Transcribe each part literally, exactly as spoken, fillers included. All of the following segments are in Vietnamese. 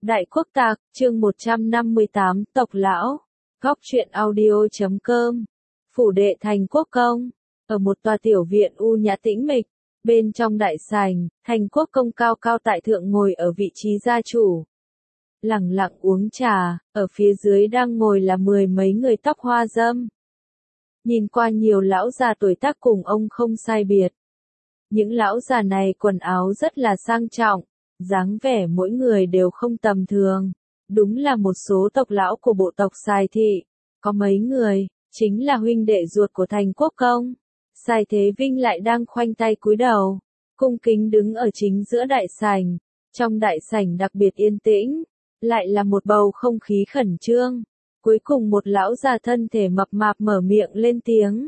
Đại Quốc Tạc, chương một trăm năm mươi tám, Tộc Lão. Góc truyện audio chấm com. Phủ đệ Thành Quốc Công. Ở một tòa tiểu viện u nhã tĩnh mịch, bên trong đại sảnh, Thành Quốc Công cao cao tại thượng ngồi ở vị trí gia chủ. Lẳng lặng uống trà, ở phía dưới đang ngồi là mười mấy người tóc hoa râm. Nhìn qua nhiều lão già tuổi tác cùng ông không sai biệt. Những lão già này quần áo rất là sang trọng, dáng vẻ mỗi người đều không tầm thường. Đúng là một số tộc lão của bộ tộc Sài Thị. Có mấy người, chính là huynh đệ ruột của Thành Quốc Công. Sài Thế Vinh lại đang khoanh tay cúi đầu, cung kính đứng ở chính giữa đại sảnh. Trong đại sảnh đặc biệt yên tĩnh, lại là một bầu không khí khẩn trương. Cuối cùng một lão già thân thể mập mạp mở miệng lên tiếng.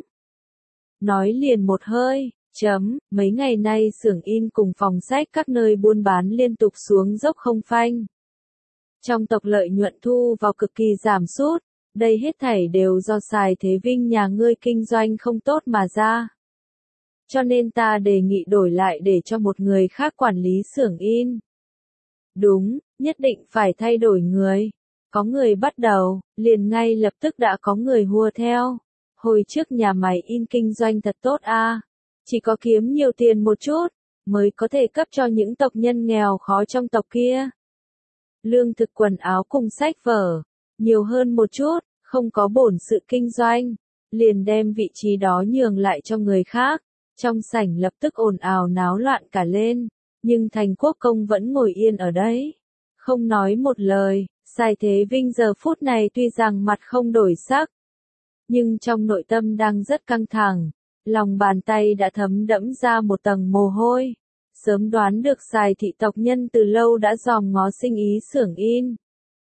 Nói liền một hơi. Chấm, mấy ngày nay xưởng in cùng phòng sách các nơi buôn bán liên tục xuống dốc không phanh. Trong tộc lợi nhuận thu vào cực kỳ giảm sút, đây hết thảy đều do Sài Thế Vinh nhà ngươi kinh doanh không tốt mà ra. Cho nên ta đề nghị đổi lại để cho một người khác quản lý xưởng in. Đúng, nhất định phải thay đổi người. Có người bắt đầu, liền ngay lập tức đã có người hùa theo. Hồi trước nhà máy in kinh doanh thật tốt a. À. Chỉ có kiếm nhiều tiền một chút, mới có thể cấp cho những tộc nhân nghèo khó trong tộc kia. Lương thực quần áo cùng sách vở, nhiều hơn một chút, không có bổn sự kinh doanh, liền đem vị trí đó nhường lại cho người khác. Trong sảnh lập tức ồn ào náo loạn cả lên, nhưng Thành Quốc Công vẫn ngồi yên ở đấy. Không nói một lời, Sài Thế Vinh giờ phút này tuy rằng mặt không đổi sắc, nhưng trong nội tâm đang rất căng thẳng. Lòng bàn tay đã thấm đẫm ra một tầng mồ hôi. Sớm đoán được Sài thị tộc nhân từ lâu đã dòm ngó sinh ý xưởng in.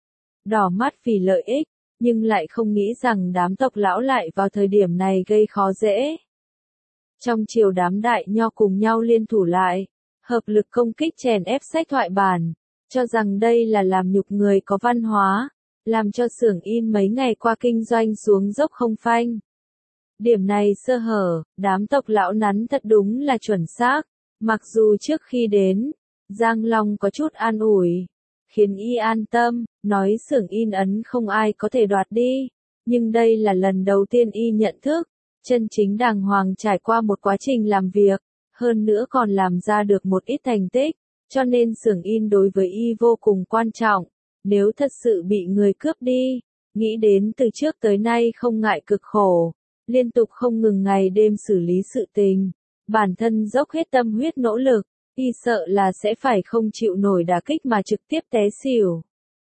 Đỏ mắt vì lợi ích, nhưng lại không nghĩ rằng đám tộc lão lại vào thời điểm này gây khó dễ. Trong chiều đám đại nho cùng nhau liên thủ lại, hợp lực công kích chèn ép sách thoại bản, cho rằng đây là làm nhục người có văn hóa, làm cho xưởng in mấy ngày qua kinh doanh xuống dốc không phanh. Điểm này sơ hở, đám tộc lão nắn thật đúng là chuẩn xác, mặc dù trước khi đến, Giang Long có chút an ủi, khiến y an tâm, nói xưởng in ấn không ai có thể đoạt đi, nhưng đây là lần đầu tiên y nhận thức, chân chính đàng hoàng trải qua một quá trình làm việc, hơn nữa còn làm ra được một ít thành tích, cho nên xưởng in đối với y vô cùng quan trọng, nếu thật sự bị người cướp đi, nghĩ đến từ trước tới nay không ngại cực khổ. Liên tục không ngừng ngày đêm xử lý sự tình, bản thân dốc hết tâm huyết nỗ lực, y sợ là sẽ phải không chịu nổi đả kích mà trực tiếp té xỉu.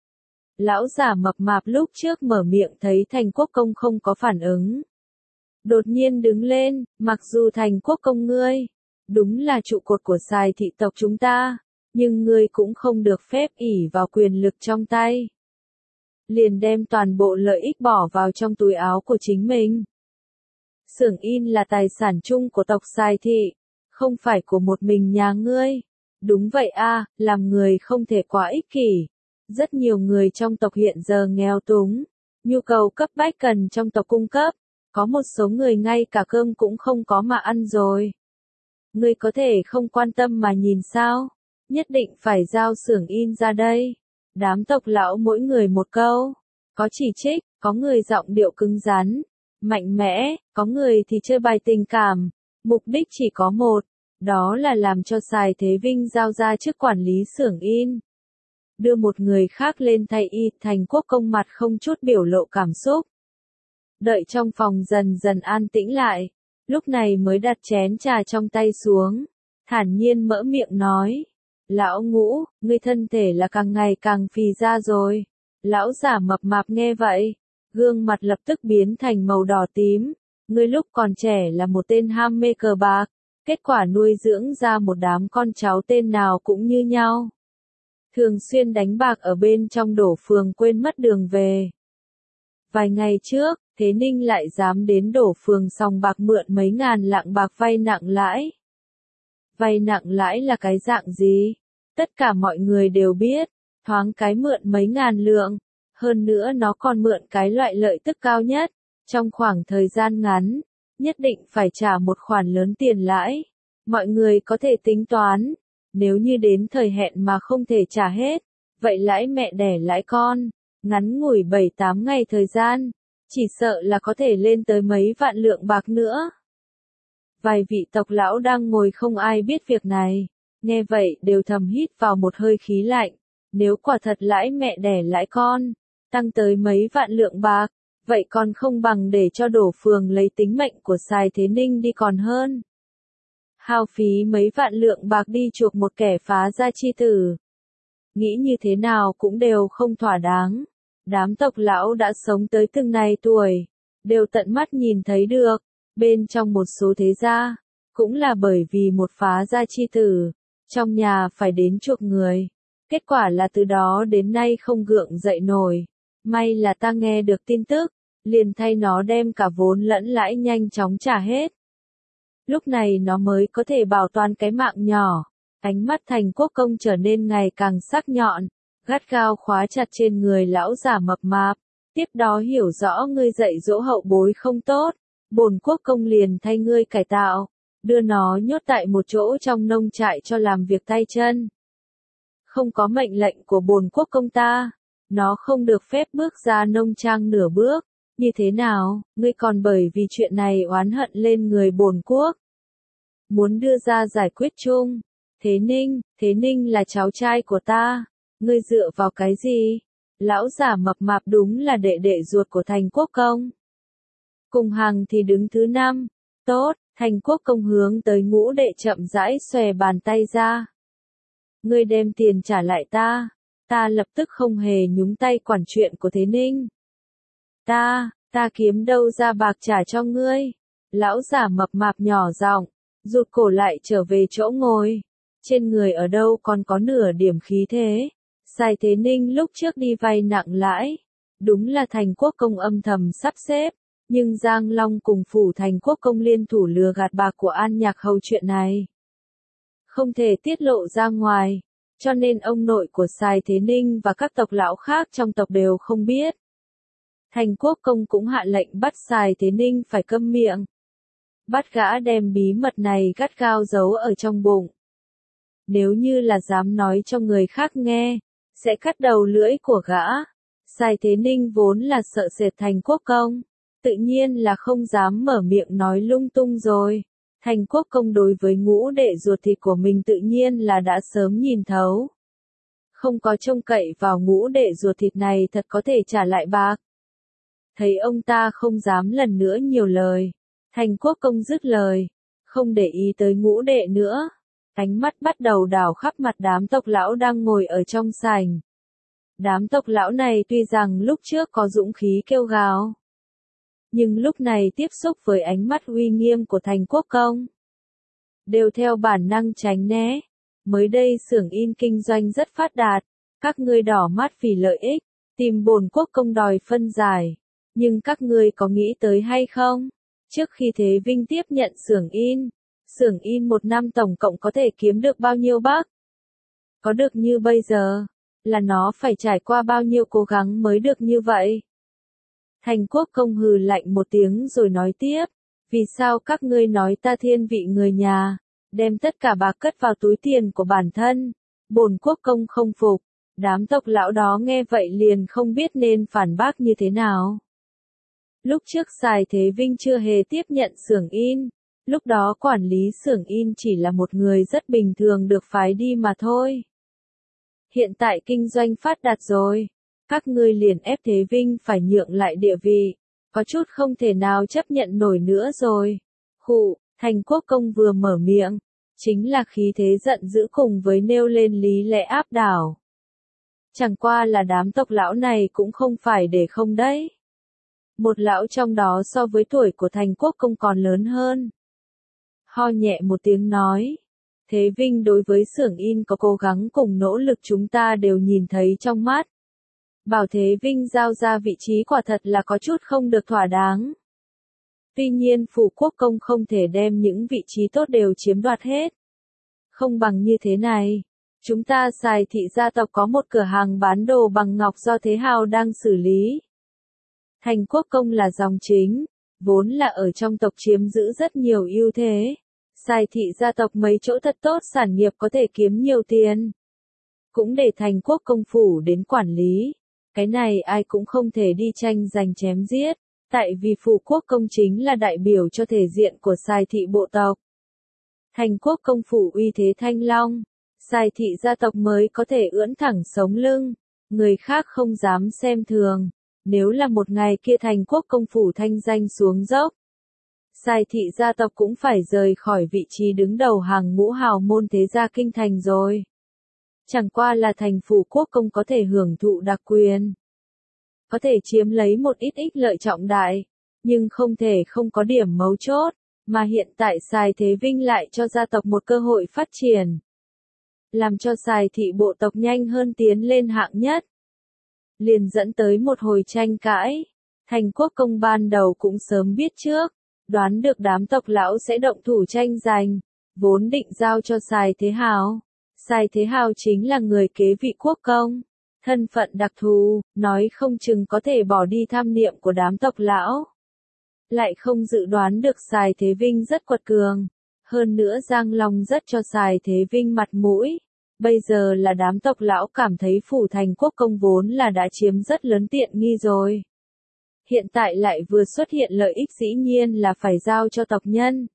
Lão già mập mạp lúc trước mở miệng thấy Thành Quốc Công không có phản ứng. Đột nhiên đứng lên, mặc dù Thành Quốc Công ngươi, đúng là trụ cột của Sài thị tộc chúng ta, nhưng ngươi cũng không được phép ỷ vào quyền lực trong tay. Liền đem toàn bộ lợi ích bỏ vào trong túi áo của chính mình. Xưởng in là tài sản chung của tộc Sài thị, không phải của một mình nhà ngươi. Đúng vậy a, à, làm người không thể quá ích kỷ. Rất nhiều người trong tộc hiện giờ nghèo túng, nhu cầu cấp bách cần trong tộc cung cấp, có một số người ngay cả cơm cũng không có mà ăn rồi. Ngươi có thể không quan tâm mà nhìn sao? Nhất định phải giao xưởng in ra đây. Đám tộc lão mỗi người một câu, có chỉ trích, có người giọng điệu cứng rắn. Mạnh mẽ, có người thì chơi bài tình cảm, mục đích chỉ có một, đó là làm cho Sài Thế Vinh giao ra chức quản lý xưởng in. Đưa một người khác lên thay y, Thành Quốc Công mặt không chút biểu lộ cảm xúc. Đợi trong phòng dần dần an tĩnh lại, lúc này mới đặt chén trà trong tay xuống, thản nhiên mở miệng nói. Lão Ngũ, ngươi thân thể là càng ngày càng phì ra rồi. Lão già mập mạp nghe vậy. Gương mặt lập tức biến thành màu đỏ tím, ngươi lúc còn trẻ là một tên ham mê cờ bạc, kết quả nuôi dưỡng ra một đám con cháu tên nào cũng như nhau. Thường xuyên đánh bạc ở bên trong đổ phường quên mất đường về. Vài ngày trước, Thế Ninh lại dám đến đổ phường sòng bạc mượn mấy ngàn lạng bạc vay nặng lãi. Vay nặng lãi là cái dạng gì? Tất cả mọi người đều biết, thoáng cái mượn mấy ngàn lượng. Hơn nữa nó còn mượn cái loại lợi tức cao nhất, trong khoảng thời gian ngắn, nhất định phải trả một khoản lớn tiền lãi. Mọi người có thể tính toán, nếu như đến thời hẹn mà không thể trả hết, vậy lãi mẹ đẻ lãi con, ngắn ngủi bảy tám ngày thời gian, chỉ sợ là có thể lên tới mấy vạn lượng bạc nữa. Vài vị tộc lão đang ngồi không ai biết việc này, nghe vậy đều thầm hít vào một hơi khí lạnh, nếu quả thật lãi mẹ đẻ lãi con, tăng tới mấy vạn lượng bạc, vậy còn không bằng để cho đổ phường lấy tính mệnh của Sài Thế Ninh đi còn hơn. Hao phí mấy vạn lượng bạc đi chuộc một kẻ phá gia chi tử. Nghĩ như thế nào cũng đều không thỏa đáng. Đám tộc lão đã sống tới từng này tuổi, đều tận mắt nhìn thấy được, bên trong một số thế gia, cũng là bởi vì một phá gia chi tử, trong nhà phải đến chuộc người. Kết quả là từ đó đến nay không gượng dậy nổi. May là ta nghe được tin tức, liền thay nó đem cả vốn lẫn lãi nhanh chóng trả hết. Lúc này nó mới có thể bảo toàn cái mạng nhỏ. Ánh mắt Thành Quốc Công trở nên ngày càng sắc nhọn, gắt gao khóa chặt trên người lão giả mập mạp. Tiếp đó hiểu rõ ngươi dạy dỗ hậu bối không tốt, bổn quốc công liền thay ngươi cải tạo, đưa nó nhốt tại một chỗ trong nông trại cho làm việc tay chân. Không có mệnh lệnh của bổn quốc công ta, nó không được phép bước ra nông trang nửa bước. Như thế nào, ngươi còn bởi vì chuyện này oán hận lên người bổn quốc? Muốn đưa ra giải quyết chung. Thế Ninh, Thế Ninh là cháu trai của ta, ngươi dựa vào cái gì? Lão giả mập mạp đúng là đệ đệ ruột của Thành Quốc Công. Cùng hàng thì đứng thứ năm, tốt, Thành Quốc Công hướng tới ngũ đệ chậm rãi xòe bàn tay ra. Ngươi đem tiền trả lại ta, ta lập tức không hề nhúng tay quản chuyện của Thế Ninh. Ta, ta kiếm đâu ra bạc trả cho ngươi? Lão giả mập mạp nhỏ giọng, rụt cổ lại trở về chỗ ngồi. Trên người ở đâu còn có nửa điểm khí thế. Sài Thế Ninh lúc trước đi vay nặng lãi, đúng là Thành Quốc Công âm thầm sắp xếp, nhưng Giang Long cùng phủ Thành Quốc Công liên thủ lừa gạt bạc của An Nhạc Hầu chuyện này không thể tiết lộ ra ngoài, cho nên ông nội của Sài Thế Ninh và các tộc lão khác trong tộc đều không biết. Thành Quốc Công cũng hạ lệnh bắt Sài Thế Ninh phải câm miệng, bắt gã đem bí mật này gắt gao giấu ở trong bụng. Nếu như là dám nói cho người khác nghe, sẽ cắt đầu lưỡi của gã. Sài Thế Ninh vốn là sợ sệt Thành Quốc Công, tự nhiên là không dám mở miệng nói lung tung rồi. Thành Quốc Công đối với ngũ đệ ruột thịt của mình tự nhiên là đã sớm nhìn thấu. Không có trông cậy vào ngũ đệ ruột thịt này thật có thể trả lại bạc. Thấy ông ta không dám lần nữa nhiều lời, Thành Quốc Công dứt lời, không để ý tới ngũ đệ nữa. Ánh mắt bắt đầu đảo khắp mặt đám tộc lão đang ngồi ở trong sảnh. Đám tộc lão này tuy rằng lúc trước có dũng khí kêu gào, nhưng lúc này tiếp xúc với ánh mắt uy nghiêm của Thành Quốc Công, đều theo bản năng tránh né. Mới đây xưởng in kinh doanh rất phát đạt, các ngươi đỏ mắt vì lợi ích, tìm bổn quốc công đòi phân giải. Nhưng các ngươi có nghĩ tới hay không? Trước khi Thế Vinh tiếp nhận xưởng in, xưởng in một năm tổng cộng có thể kiếm được bao nhiêu bác? Có được như bây giờ, là nó phải trải qua bao nhiêu cố gắng mới được như vậy? Thành Quốc Công hừ lạnh một tiếng rồi nói tiếp, vì sao các ngươi nói ta thiên vị người nhà, đem tất cả bạc cất vào túi tiền của bản thân? Bổn quốc công không phục. Đám tộc lão đó nghe vậy liền không biết nên phản bác như thế nào. Lúc trước Sài Thế Vinh chưa hề tiếp nhận xưởng in, lúc đó quản lý xưởng in chỉ là một người rất bình thường được phái đi mà thôi. Hiện tại kinh doanh phát đạt rồi, các ngươi liền ép Thế Vinh phải nhượng lại địa vị, có chút không thể nào chấp nhận nổi nữa rồi. Khụ, Thành Quốc Công vừa mở miệng, chính là khí thế giận dữ cùng với nêu lên lý lẽ áp đảo. Chẳng qua là đám tộc lão này cũng không phải để không đấy. Một lão trong đó so với tuổi của Thành Quốc Công còn lớn hơn. Ho nhẹ một tiếng nói, Thế Vinh đối với xưởng in có cố gắng cùng nỗ lực chúng ta đều nhìn thấy trong mắt. Bảo Thế Vinh giao ra vị trí quả thật là có chút không được thỏa đáng. Tuy nhiên phủ quốc công không thể đem những vị trí tốt đều chiếm đoạt hết. Không bằng như thế này, chúng ta Sài thị gia tộc có một cửa hàng bán đồ bằng ngọc do Thế Hào đang xử lý. Thành Quốc Công là dòng chính, vốn là ở trong tộc chiếm giữ rất nhiều ưu thế. Sài thị gia tộc mấy chỗ thật tốt sản nghiệp có thể kiếm nhiều tiền. cũng để thành quốc công phủ đến quản lý. Cái này ai cũng không thể đi tranh giành chém giết, tại vì phủ quốc công chính là đại biểu cho thể diện của Sài thị bộ tộc. Thành quốc công phủ uy thế thanh long, Sài thị gia tộc mới có thể ưỡn thẳng sống lưng, người khác không dám xem thường. Nếu là một ngày kia thành quốc công phủ thanh danh xuống dốc, Sài thị gia tộc cũng phải rời khỏi vị trí đứng đầu hàng ngũ hào môn thế gia kinh thành rồi. Chẳng qua là thành phủ quốc công có thể hưởng thụ đặc quyền, có thể chiếm lấy một ít ích lợi trọng đại, nhưng không thể không có điểm mấu chốt, mà hiện tại Sài Thế Vinh lại cho gia tộc một cơ hội phát triển, làm cho Sài thị bộ tộc nhanh hơn tiến lên hạng nhất, liền dẫn tới một hồi tranh cãi. Thành quốc công ban đầu cũng sớm biết trước, đoán được đám tộc lão sẽ động thủ tranh giành, vốn định giao cho Sài Thế Hào. Sài Thế Hào chính là người kế vị quốc công, thân phận đặc thù, nói không chừng có thể bỏ đi tham niệm của đám tộc lão. Lại không dự đoán được Sài Thế Vinh rất quật cường, hơn nữa Giang Long rất cho Sài Thế Vinh mặt mũi. Bây giờ là đám tộc lão cảm thấy phủ thành quốc công vốn là đã chiếm rất lớn tiện nghi rồi. Hiện tại lại vừa xuất hiện lợi ích dĩ nhiên là phải giao cho tộc nhân.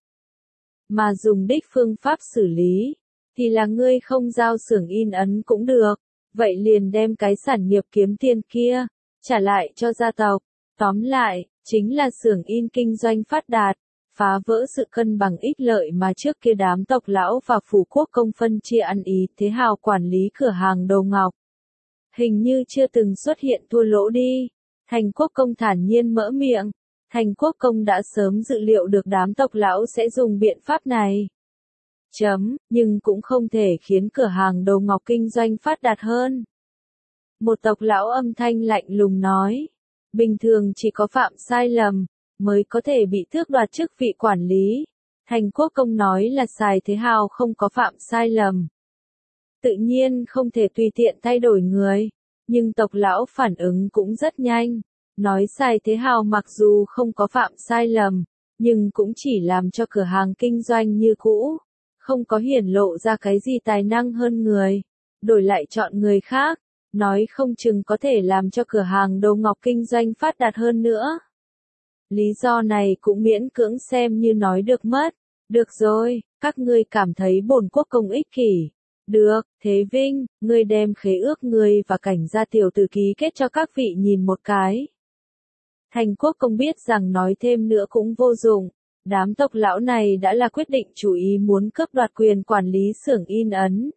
Mà dùng đích phương pháp xử lý, thì là ngươi không giao xưởng in ấn cũng được, vậy liền đem cái sản nghiệp kiếm tiền kia, trả lại cho gia tộc. Tóm lại, chính là xưởng in kinh doanh phát đạt, phá vỡ sự cân bằng ích lợi mà trước kia đám tộc lão và phủ quốc công phân chia ăn ý. Thế Hào quản lý cửa hàng đồ ngọc, hình như chưa từng xuất hiện thua lỗ đi. Thành quốc công thản nhiên mở miệng, thành quốc công đã sớm dự liệu được đám tộc lão sẽ dùng biện pháp này. Chấm, nhưng cũng không thể khiến cửa hàng đồ ngọc kinh doanh phát đạt hơn. Một tộc lão âm thanh lạnh lùng nói, bình thường chỉ có phạm sai lầm, mới có thể bị tước đoạt chức vị quản lý. Thành quốc công nói là Sài Thế Hào không có phạm sai lầm, tự nhiên không thể tùy tiện thay đổi người, nhưng tộc lão phản ứng cũng rất nhanh, nói Sài Thế Hào mặc dù không có phạm sai lầm, nhưng cũng chỉ làm cho cửa hàng kinh doanh như cũ, không có hiển lộ ra cái gì tài năng hơn người, đổi lại chọn người khác, nói không chừng có thể làm cho cửa hàng đồ ngọc kinh doanh phát đạt hơn nữa. Lý do này cũng miễn cưỡng xem như nói được mất. Được rồi, các ngươi cảm thấy bổn quốc công ích kỷ. Được, Thế Vinh, ngươi đem khế ước ngươi và cảnh gia tiểu tử ký kết cho các vị nhìn một cái. Thành quốc công biết rằng nói thêm nữa cũng vô dụng, đám tộc lão này đã là quyết định chủ ý muốn cướp đoạt quyền quản lý xưởng in ấn.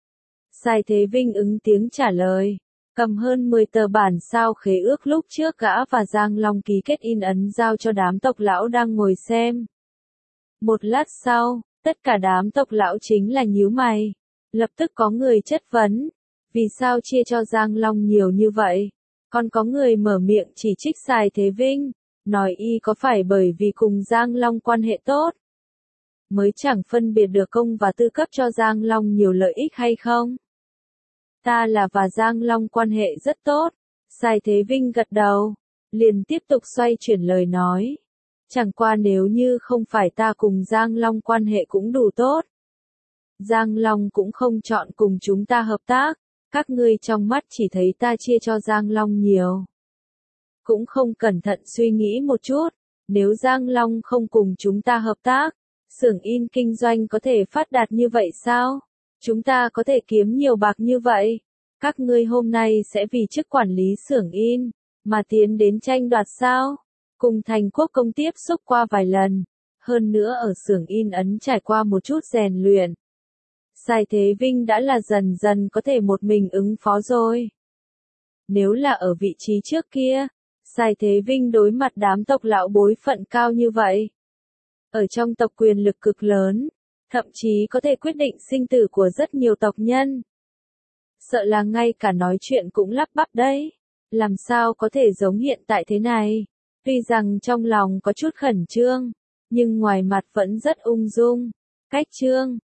Sài Thế Vinh ứng tiếng trả lời, cầm hơn mười tờ bản sao khế ước lúc trước gã và Giang Long ký kết in ấn giao cho đám tộc lão đang ngồi xem. Một lát sau, tất cả đám tộc lão chính là nhíu mày, lập tức có người chất vấn, vì sao chia cho Giang Long nhiều như vậy? Còn có người mở miệng chỉ trích Sài Thế Vinh, nói y có phải bởi vì cùng Giang Long quan hệ tốt, mới chẳng phân biệt được công và tư cấp cho Giang Long nhiều lợi ích hay không? Ta là và Giang Long quan hệ rất tốt. Sài Thế Vinh gật đầu, liền tiếp tục xoay chuyển lời nói. Chẳng qua nếu như không phải ta cùng Giang Long quan hệ cũng đủ tốt, Giang Long cũng không chọn cùng chúng ta hợp tác, các ngươi trong mắt chỉ thấy ta chia cho Giang Long nhiều. Cũng không cẩn thận suy nghĩ một chút, nếu Giang Long không cùng chúng ta hợp tác, xưởng in kinh doanh có thể phát đạt như vậy sao? Chúng ta có thể kiếm nhiều bạc như vậy? Các ngươi hôm nay sẽ vì chức quản lý xưởng in, mà tiến đến tranh đoạt sao? Cùng thành quốc công tiếp xúc qua vài lần, hơn nữa ở xưởng in ấn trải qua một chút rèn luyện. Sài Thế Vinh đã là dần dần có thể một mình ứng phó rồi. Nếu là ở vị trí trước kia, Sài Thế Vinh đối mặt đám tộc lão bối phận cao như vậy, ở trong tộc quyền lực cực lớn, thậm chí có thể quyết định sinh tử của rất nhiều tộc nhân. Sợ là ngay cả nói chuyện cũng lắp bắp đấy, làm sao có thể giống hiện tại thế này, tuy rằng trong lòng có chút khẩn trương, nhưng ngoài mặt vẫn rất ung dung. Cách chương